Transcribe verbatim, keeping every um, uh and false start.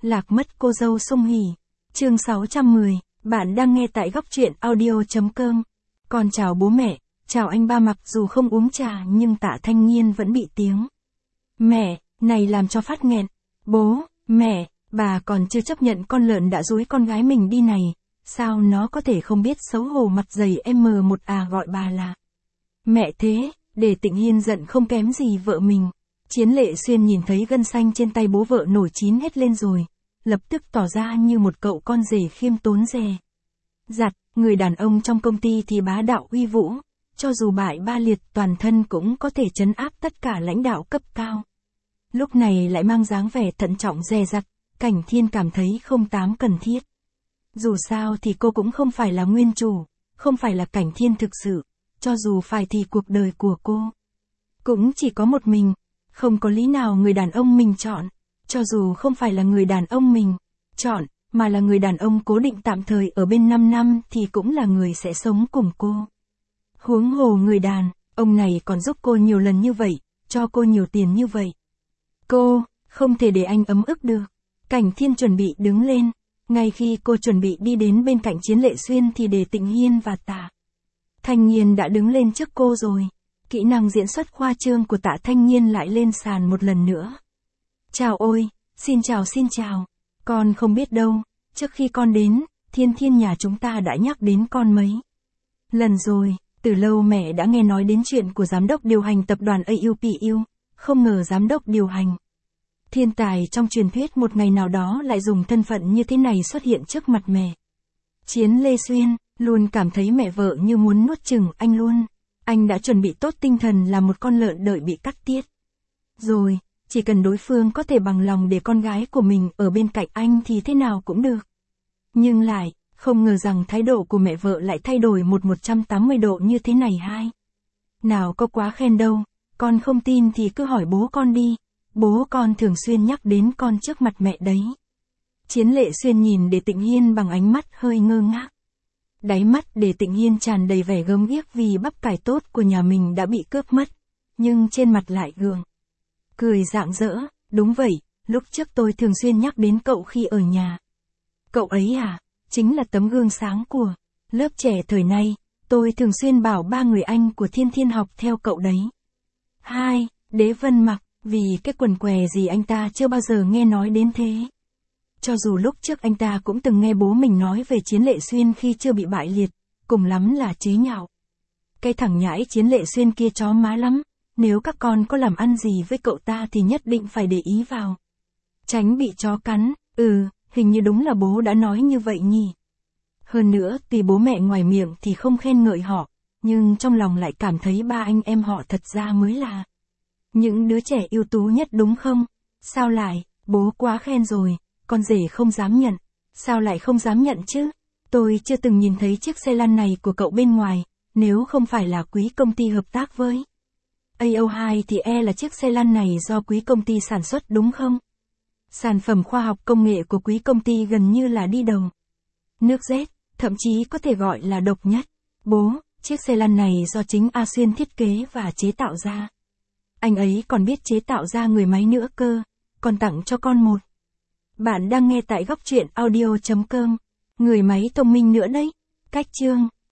Lạc mất cô dâu Sung Hỉ. Chương sáu trăm mười, bạn đang nghe tại góc truyện audio.com. Con chào bố mẹ, chào anh ba. Mặc dù không uống trà nhưng Tạ Thanh Nhiên vẫn bị tiếng mẹ này làm cho phát nghẹn. Bố, mẹ, bà còn chưa chấp nhận con lợn đã dối con gái mình đi này, sao nó có thể không biết xấu hổ. Mặt dày em một à gọi bà là mẹ thế, để Tịnh Hiên giận không kém gì vợ mình. Chiến Lệ Xuyên nhìn thấy gân xanh trên tay bố vợ nổi chín hết lên rồi, lập tức tỏ ra như một cậu con rể khiêm tốn dè dặt. Người đàn ông trong công ty thì bá đạo uy vũ, cho dù bại ba liệt toàn thân cũng có thể trấn áp tất cả lãnh đạo cấp cao. Lúc này lại mang dáng vẻ thận trọng dè dặt, Cảnh Thiên cảm thấy không tám cần thiết. Dù sao thì cô cũng không phải là nguyên chủ, không phải là Cảnh Thiên thực sự, cho dù phải thì cuộc đời của cô cũng chỉ có một mình, không có lý nào người đàn ông mình chọn, cho dù không phải là người đàn ông mình chọn, mà là người đàn ông cố định tạm thời ở bên năm năm thì cũng là người sẽ sống cùng cô. Huống hồ người đàn ông này còn giúp cô nhiều lần như vậy, cho cô nhiều tiền như vậy. Cô không thể để anh ấm ức được. Cảnh Thiên chuẩn bị đứng lên, ngay khi cô chuẩn bị đi đến bên cạnh Chiến Lệ Xuyên thì Đề Tịnh Hiên và Tạ Thanh Nhiên đã đứng lên trước cô rồi. Kỹ năng diễn xuất khoa trương của Tạ Thanh Nhiên lại lên sàn một lần nữa. Chào ôi, xin chào xin chào. Con không biết đâu, trước khi con đến, Thiên Thiên nhà chúng ta đã nhắc đến con mấy lần rồi. Từ lâu mẹ đã nghe nói đến chuyện của giám đốc điều hành tập đoàn a u pê u, không ngờ giám đốc điều hành thiên tài trong truyền thuyết một ngày nào đó lại dùng thân phận như thế này xuất hiện trước mặt mẹ. Chiến Lê Xuyên luôn cảm thấy mẹ vợ như muốn nuốt chửng anh luôn. Anh đã chuẩn bị tốt tinh thần là một con lợn đợi bị cắt tiết rồi, chỉ cần đối phương có thể bằng lòng để con gái của mình ở bên cạnh anh thì thế nào cũng được. Nhưng lại không ngờ rằng thái độ của mẹ vợ lại thay đổi một một trăm tám mươi độ như thế này. Hai nào có quá khen đâu, con không tin thì cứ hỏi bố con đi, bố con thường xuyên nhắc đến con trước mặt mẹ đấy. Chiến Lệ Xuyên nhìn Đề Tịnh Hiên bằng ánh mắt hơi ngơ ngác. Đáy mắt Đề Tịnh Hiên tràn đầy vẻ gớm ghiếc vì bắp cải tốt của nhà mình đã bị cướp mất, nhưng trên mặt lại gượng cười rạng rỡ. Đúng vậy, lúc trước tôi thường xuyên nhắc đến cậu khi ở nhà. Cậu ấy à, chính là tấm gương sáng của lớp trẻ thời nay, tôi thường xuyên bảo ba người anh của Thiên Thiên học theo cậu đấy. Hai, Đế Vân Mặc, vì cái quần què gì anh ta chưa bao giờ nghe nói đến thế. Cho dù lúc trước anh ta cũng từng nghe bố mình nói về Chiến Lệ Xuyên khi chưa bị bại liệt, cùng lắm là chế nhạo. Cái thằng nhãi Chiến Lệ Xuyên kia chó má lắm, nếu các con có làm ăn gì với cậu ta thì nhất định phải để ý vào, tránh bị chó cắn. Ừ, hình như đúng là bố đã nói như vậy nhỉ. Hơn nữa, tuy bố mẹ ngoài miệng thì không khen ngợi họ, nhưng trong lòng lại cảm thấy ba anh em họ thật ra mới là những đứa trẻ ưu tú nhất đúng không? Sao lại, bố quá khen rồi, con rể không dám nhận. Sao lại không dám nhận chứ? Tôi chưa từng nhìn thấy chiếc xe lăn này của cậu bên ngoài, nếu không phải là quý công ty hợp tác với a o hai thì e là chiếc xe lăn này do quý công ty sản xuất đúng không? Sản phẩm khoa học công nghệ của quý công ty gần như là đi đầu nước Z, thậm chí có thể gọi là độc nhất. Bố, chiếc xe lăn này do chính A Xuyên thiết kế và chế tạo ra. Anh ấy còn biết chế tạo ra người máy nữa cơ, còn tặng cho con một. Bạn đang nghe tại góc truyện audio.com, người máy thông minh nữa đấy. Cách chương